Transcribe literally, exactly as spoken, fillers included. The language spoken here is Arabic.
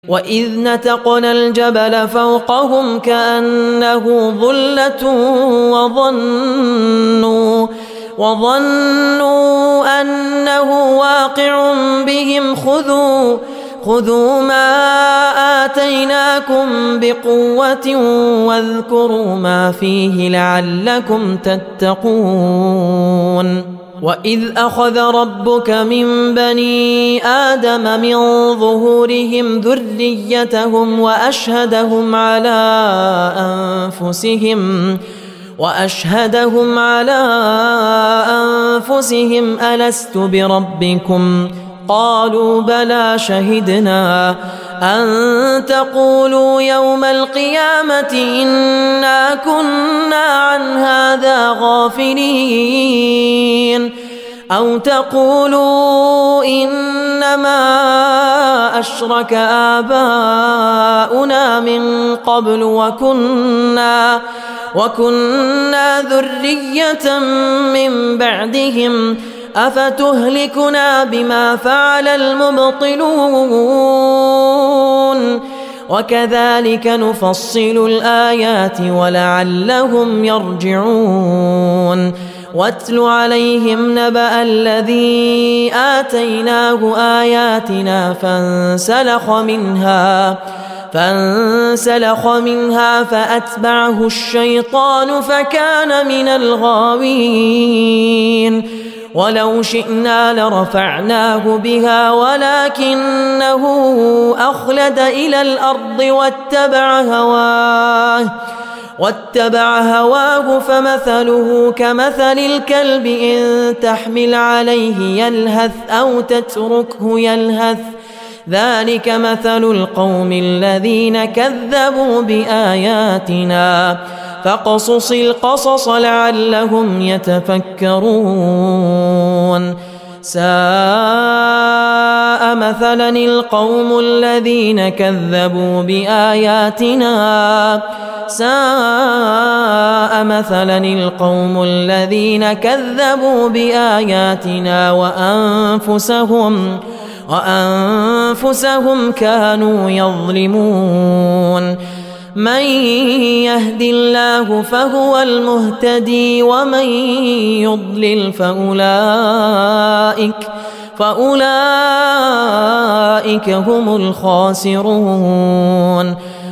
وإذ نتقنا الجبل فوقهم كأنه ظلة وظنوا, وظنوا أنه واقع بهم خذوا, خذوا ما آتيناكم بقوة واذكروا ما فيه لعلكم تتقون. وإذ أخذ ربك من بني آدم من ظهورهم ذريتهم وأشهدهم على أنفسهم وأشهدهم على أنفسهم ألست بربكم قالوا بلى شهدنا أن تقولوا يوم القيامة إنا كنا عن هذا غافلين أو تقولوا إنما أشرك آباؤنا من قبل وكنا, وكنا ذرية من بعدهم أفتهلكنا بما فعل المبطلون وكذلك نفصل الآيات ولعلهم يرجعون. واتل عليهم نبأ الذي آتيناه آياتنا فانسلخ منها فانسلخ منها فأتبعه الشيطان فكان من الغاوين. ولو شئنا لرفعناه بها ولكنه أخلد إلى الأرض واتبع هواه واتبع هواه فمثله كمثل الكلب إن تحمل عليه يلهث أو تتركه يلهث ذلك مثل القوم الذين كذبوا بآياتنا فاقصص القصص لعلهم يتفكرون. ساء مثلا القوم الذين كذبوا بآياتنا ساء مثلا القوم الذين كذبوا بآياتنا وأنفسهم وأنفسهم كانوا يظلمون. من يهد الله فهو المهتدي ومن يضلل فأولئك, فأولئك هم الخاسرون.